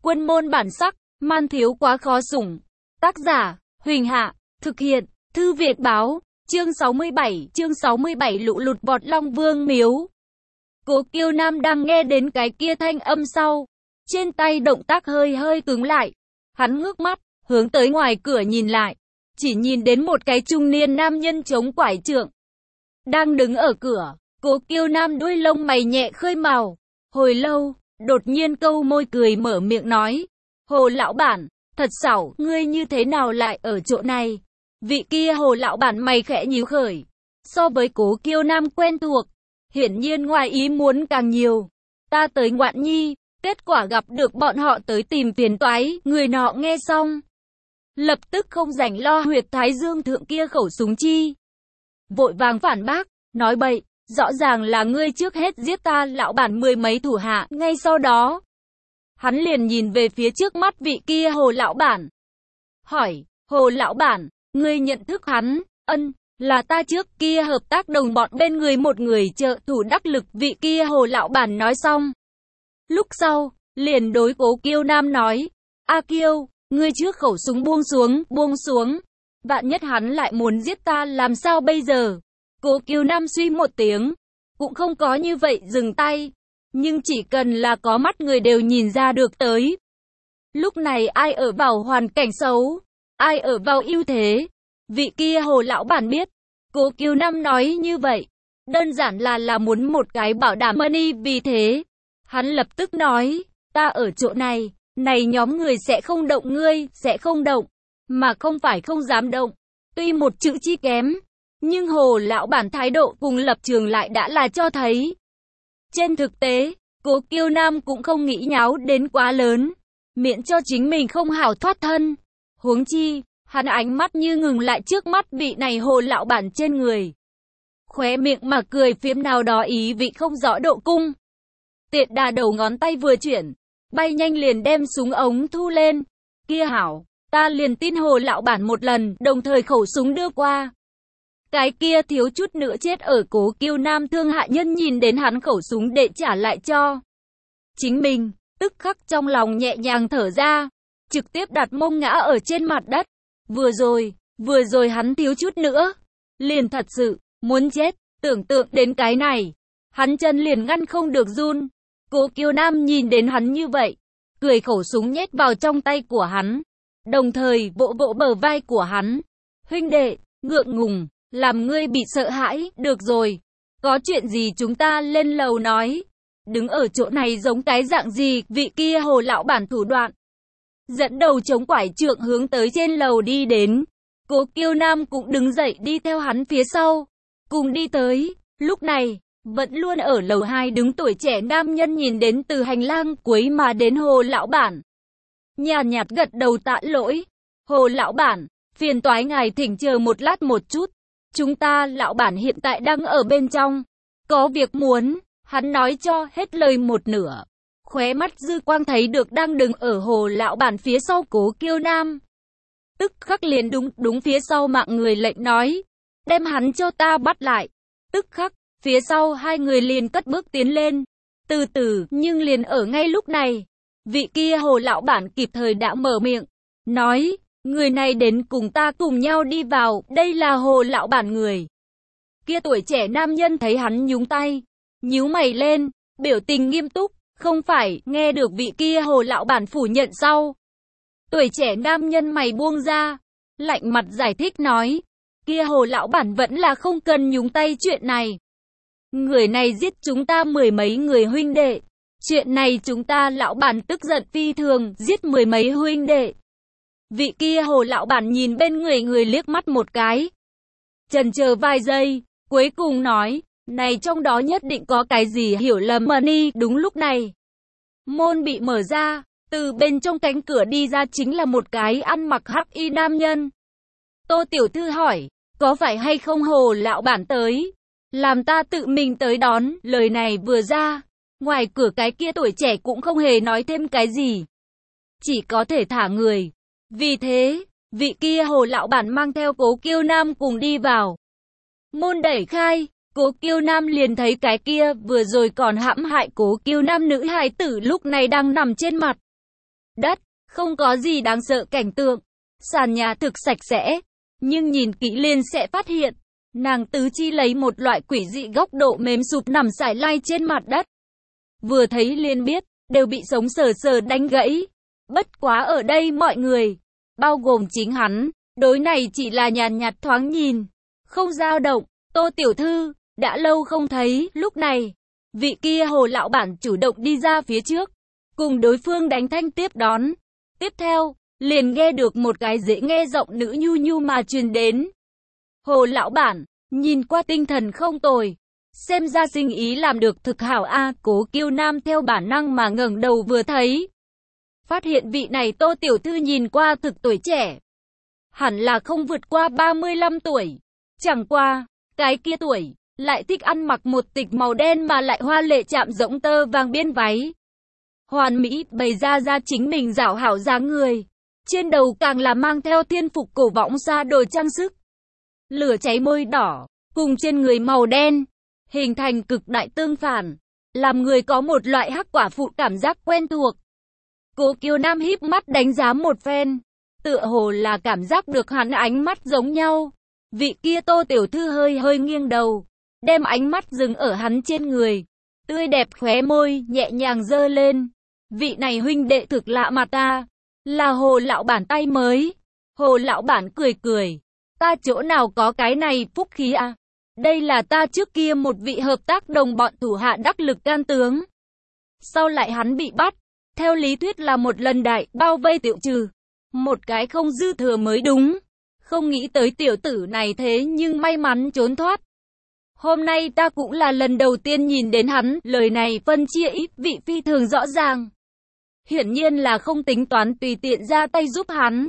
Quân môn bản sắc, man thiếu quá khó sủng. Tác giả, Huỳnh Hạ, thực hiện, Thư Việt Báo, chương 67 lũ lụt vọt Long Vương miếu. Cố Kiêu Nam đang nghe đến cái kia thanh âm sau, trên tay động tác hơi cứng lại. Hắn ngước mắt, hướng tới ngoài cửa nhìn lại, chỉ nhìn đến một cái trung niên nam nhân chống quải trượng, đang đứng ở cửa. Cố Kiêu Nam đuôi lông mày nhẹ khơi màu, hồi lâu, đột nhiên câu môi cười mở miệng nói, Hồ lão bản, thật xảo, ngươi như thế nào lại ở chỗ này? Vị kia Hồ lão bản mày khẽ nhíu khởi, so với Cố Kiêu Nam quen thuộc, hiển nhiên ngoài ý muốn càng nhiều. Ta tới ngoạn nhi, kết quả gặp được bọn họ tới tìm phiền toái. Người nọ nghe xong, lập tức không rảnh lo huyệt thái dương thượng kia khẩu súng chi, vội vàng phản bác, nói bậy, rõ ràng là ngươi trước hết giết ta lão bản mười mấy thủ hạ. Ngay sau đó, hắn liền nhìn về phía trước mắt vị kia Hồ lão bản, hỏi, Hồ lão bản, ngươi nhận thức hắn? Ân, là ta trước kia hợp tác đồng bọn bên người một người trợ thủ đắc lực. Vị kia Hồ lão bản nói xong, lúc sau, liền đối Cố Kiêu Nam nói, A Kiêu, ngươi trước khẩu súng buông xuống, vạn nhất hắn lại muốn giết ta làm sao bây giờ? Cố Kiêu Nam suy một tiếng, cũng không có như vậy dừng tay, nhưng chỉ cần là có mắt người đều nhìn ra được tới. Lúc này ai ở vào hoàn cảnh xấu, ai ở vào ưu thế, vị kia Hồ lão bản biết. Cố Kiêu Nam nói như vậy, đơn giản là muốn một cái bảo đảm money. Vì thế, hắn lập tức nói, ta ở chỗ này, này nhóm người sẽ không động, ngươi sẽ không động, mà không phải không dám động. Tuy một chữ chi kém, nhưng Hồ lão bản thái độ cùng lập trường lại đã là cho thấy. Trên thực tế, Cố Kiêu Nam cũng không nghĩ nháo đến quá lớn, miễn cho chính mình không hảo thoát thân. Huống chi, hắn ánh mắt như ngừng lại trước mắt vị này Hồ lão bản trên người, khóe miệng mà cười phiếm nào đó ý vị không rõ độ cung. Tiện đà đầu ngón tay vừa chuyển, bay nhanh liền đem súng ống thu lên. Kia hảo, ta liền tin Hồ lão bản một lần, đồng thời khẩu súng đưa qua. Cái kia thiếu chút nữa chết ở Cố Kiêu Nam thương hạ nhân nhìn đến hắn khẩu súng để trả lại cho chính mình, tức khắc trong lòng nhẹ nhàng thở ra, trực tiếp đặt mông ngã ở trên mặt đất. Vừa rồi hắn thiếu chút nữa, liền thật sự muốn chết. Tưởng tượng đến cái này, hắn chân liền ngăn không được run. Cố Kiêu Nam nhìn đến hắn như vậy, cười khẩu súng nhét vào trong tay của hắn, đồng thời vỗ bờ vai của hắn. Huynh đệ, ngượng ngùng, làm ngươi bị sợ hãi. Được rồi, có chuyện gì chúng ta lên lầu nói. Đứng ở chỗ này giống cái dạng gì? Vị kia Hồ lão bản thủ đoạn, dẫn đầu chống quải trượng hướng tới trên lầu đi đến. Cố Kiêu Nam cũng đứng dậy đi theo hắn phía sau, cùng đi tới. Lúc này, vẫn luôn ở lầu 2 đứng tuổi trẻ nam nhân nhìn đến từ hành lang cuối mà đến Hồ lão bản, nhàn nhạt gật đầu tạ lỗi. Hồ lão bản, phiền toái ngài thỉnh chờ một lát một chút, chúng ta lão bản hiện tại đang ở bên trong, có việc muốn. Hắn nói cho hết lời một nửa, khóe mắt dư quang thấy được đang đứng ở Hồ lão bản phía sau Cố Kiêu Nam, tức khắc liền đúng phía sau mạng người lệnh nói, đem hắn cho ta bắt lại. Tức khắc, phía sau hai người liền cất bước tiến lên, từ từ. Nhưng liền ở ngay lúc này, vị kia Hồ lão bản kịp thời đã mở miệng, nói, người này đến cùng ta cùng nhau đi vào. Đây là Hồ lão bản người. Kia tuổi trẻ nam nhân thấy hắn nhúng tay, nhíu mày lên, biểu tình nghiêm túc. Không phải. Nghe được vị kia Hồ lão bản phủ nhận sau, tuổi trẻ nam nhân mày buông ra, lạnh mặt giải thích nói, kia Hồ lão bản vẫn là không cần nhúng tay chuyện này. Người này giết chúng ta mười mấy người huynh đệ, chuyện này chúng ta lão bản tức giận phi thường, giết mười mấy huynh đệ. Vị kia Hồ lão bản nhìn bên người liếc mắt một cái, chần chờ vài giây, cuối cùng nói, này trong đó nhất định có cái gì hiểu lầm money. Đúng lúc này, môn bị mở ra, từ bên trong cánh cửa đi ra chính là một cái ăn mặc hắc y nam nhân. Tô tiểu thư hỏi, có phải hay không Hồ lão bản tới? Làm ta tự mình tới đón. Lời này vừa ra, ngoài cửa cái kia tuổi trẻ cũng không hề nói thêm cái gì, chỉ có thể thả người. Vì thế, vị kia Hồ lão bản mang theo Cố Kiêu Nam cùng đi vào. Môn đẩy khai, Cố Kiêu Nam liền thấy cái kia vừa rồi còn hãm hại Cố Kiêu Nam nữ hài tử lúc này đang nằm trên mặt đất, không có gì đáng sợ cảnh tượng. Sàn nhà thực sạch sẽ, nhưng nhìn kỹ liền sẽ phát hiện, nàng tứ chi lấy một loại quỷ dị góc độ mềm sụp nằm sải lai trên mặt đất. Vừa thấy liền biết, đều bị sống sờ sờ đánh gãy. Bất quá ở đây mọi người, bao gồm chính hắn, đối này chỉ là nhàn nhạt thoáng nhìn, không dao động. Tô tiểu thư, đã lâu không thấy. Lúc này, vị kia Hồ lão bản chủ động đi ra phía trước, cùng đối phương đánh thanh tiếp đón. Tiếp theo, liền nghe được một cái dễ nghe giọng nữ nhu nhu mà truyền đến. Hồ lão bản, nhìn qua tinh thần không tồi, xem ra sinh ý làm được thực hảo a. Cố Kiêu Nam theo bản năng mà ngẩng đầu vừa thấy, phát hiện vị này Tô tiểu thư nhìn qua thực tuổi trẻ, hẳn là không vượt qua 35 tuổi. Chẳng qua, cái kia tuổi, lại thích ăn mặc một tịch màu đen mà lại hoa lệ chạm rỗng tơ vàng biên váy. Hoàn mỹ bày ra chính mình rảo hảo dáng người. Trên đầu càng là mang theo thiên phục cổ võng xa đồ trang sức. Lửa cháy môi đỏ, cùng trên người màu đen, hình thành cực đại tương phản, làm người có một loại hắc quả phụ cảm giác quen thuộc. Cố Kiều Nam híp mắt đánh giá một phen, tựa hồ là cảm giác được hắn ánh mắt giống nhau. Vị kia Tô tiểu thư hơi nghiêng đầu, đem ánh mắt dừng ở hắn trên người, tươi đẹp khóe môi nhẹ nhàng giơ lên. Vị này huynh đệ thực lạ mà ta, là Hồ lão bản tay mới. Hồ lão bản cười, ta chỗ nào có cái này phúc khí à? Đây là ta trước kia một vị hợp tác đồng bọn thủ hạ đắc lực can tướng. Sau lại hắn bị bắt, theo lý thuyết là một lần đại bao vây tiêu trừ, một cái không dư thừa mới đúng. Không nghĩ tới tiểu tử này thế nhưng may mắn trốn thoát. Hôm nay ta cũng là lần đầu tiên nhìn đến hắn, lời này phân chia ít vị phi thường rõ ràng. Hiển nhiên là không tính toán tùy tiện ra tay giúp hắn.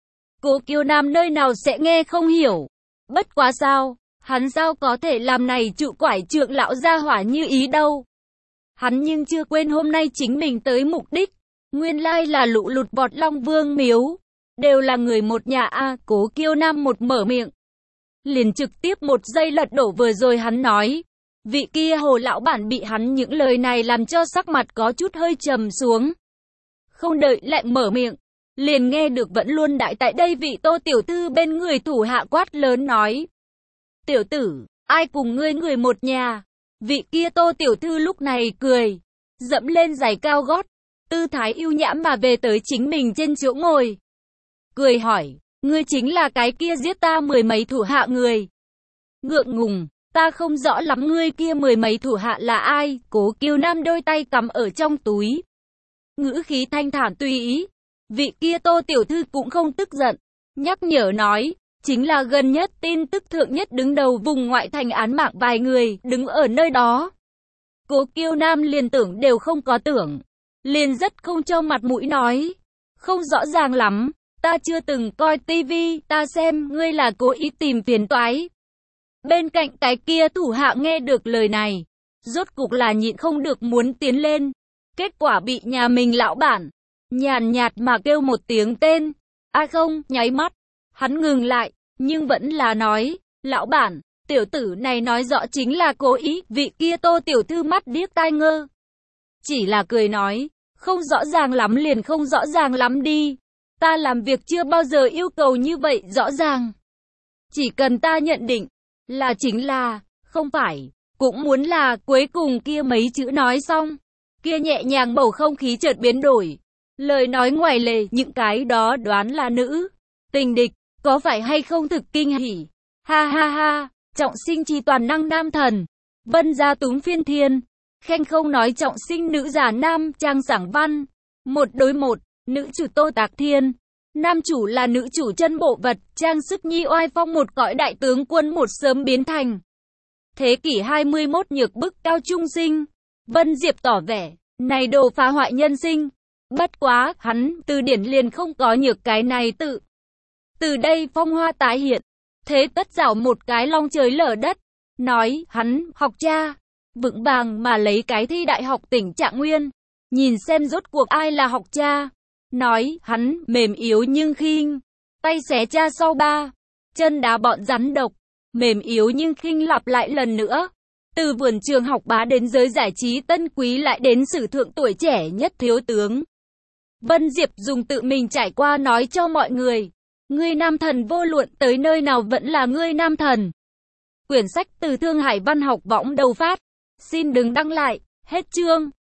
Cố Kiều Nam nơi nào sẽ nghe không hiểu. Bất quá sao, hắn sao có thể làm này trụ quải trượng lão gia hỏa như ý đâu. Hắn nhưng chưa quên hôm nay chính mình tới mục đích. Nguyên lai là lũ lụt vọt Long Vương miếu. Đều là người một nhà a. Cố Kiều Nam một mở miệng, liền trực tiếp một giây lật đổ vừa rồi hắn nói. Vị kia Hồ lão bản bị hắn những lời này làm cho sắc mặt có chút hơi trầm xuống. Không đợi lại mở miệng, liền nghe được vẫn luôn đại tại đây vị Tô tiểu thư bên người thủ hạ quát lớn nói. Tiểu tử, ai cùng ngươi người một nhà? Vị kia Tô tiểu thư lúc này cười, dẫm lên giày cao gót, tư thái ưu nhã mà về tới chính mình trên chỗ ngồi. Cười hỏi, ngươi chính là cái kia giết ta mười mấy thủ hạ người. Ngượng ngùng, ta không rõ lắm ngươi kia mười mấy thủ hạ là ai. Cố Kiều Nam đôi tay cắm ở trong túi, ngữ khí thanh thản tùy ý. Vị kia Tô tiểu thư cũng không tức giận, nhắc nhở nói, chính là gần nhất tin tức thượng nhất đứng đầu vùng ngoại thành án mạng vài người đứng ở nơi đó. Cố Kiều Nam liền tưởng đều không có tưởng, liền rất không cho mặt mũi nói, không rõ ràng lắm, ta chưa từng coi tivi, ta xem ngươi là cố ý tìm phiền toái. Bên cạnh cái kia thủ hạ nghe được lời này, rốt cục là nhịn không được muốn tiến lên. Kết quả bị nhà mình lão bản nhàn nhạt mà kêu một tiếng tên. Không, nháy mắt, hắn ngừng lại, nhưng vẫn là nói, lão bản, tiểu tử này nói rõ chính là cố ý. Vị kia Tô tiểu thư mắt điếc tai ngơ, chỉ là cười nói, không rõ ràng lắm liền không rõ ràng lắm đi. Ta làm việc chưa bao giờ yêu cầu như vậy rõ ràng. Chỉ cần ta nhận định là chính là, không phải, cũng muốn là. Cuối cùng kia mấy chữ nói xong, kia nhẹ nhàng bầu không khí chợt biến đổi. Lời nói ngoài lề, những cái đó đoán là nữ tình địch, có phải hay không thực kinh hỉ. Ha ha ha, trọng sinh chi toàn năng nam thần, vân gia túng phiên thiên, khen không nói trọng sinh nữ giả nam trang giảng văn. 1 đối 1, nữ chủ Tô Tạc Thiên, nam chủ là nữ chủ chân bộ vật, trang sức nhi oai phong một cõi đại tướng quân một sớm biến thành. Thế kỷ 21 nhược bức cao trung sinh. Vân Diệp tỏ vẻ, này đồ phá hoại nhân sinh. Bất quá, hắn, từ điển liền không có nhược cái này tự. Từ đây phong hoa tái hiện, thế tất rảo một cái long trời lở đất. Nói, hắn, học cha, vững vàng mà lấy cái thi đại học tỉnh Trạng Nguyên. Nhìn xem rốt cuộc ai là học cha. Nói, hắn, mềm yếu nhưng khinh, tay xé cha sau ba, chân đá bọn rắn độc, mềm yếu nhưng khinh lặp lại lần nữa. Từ vườn trường học bá đến giới giải trí tân quý lại đến sử thượng tuổi trẻ nhất thiếu tướng. Vân Diệp dùng tự mình trải qua nói cho mọi người. Ngươi nam thần vô luận tới nơi nào vẫn là ngươi nam thần. Quyển sách từ Thương Hải Văn học võng đầu phát. Xin đừng đăng lại. Hết chương.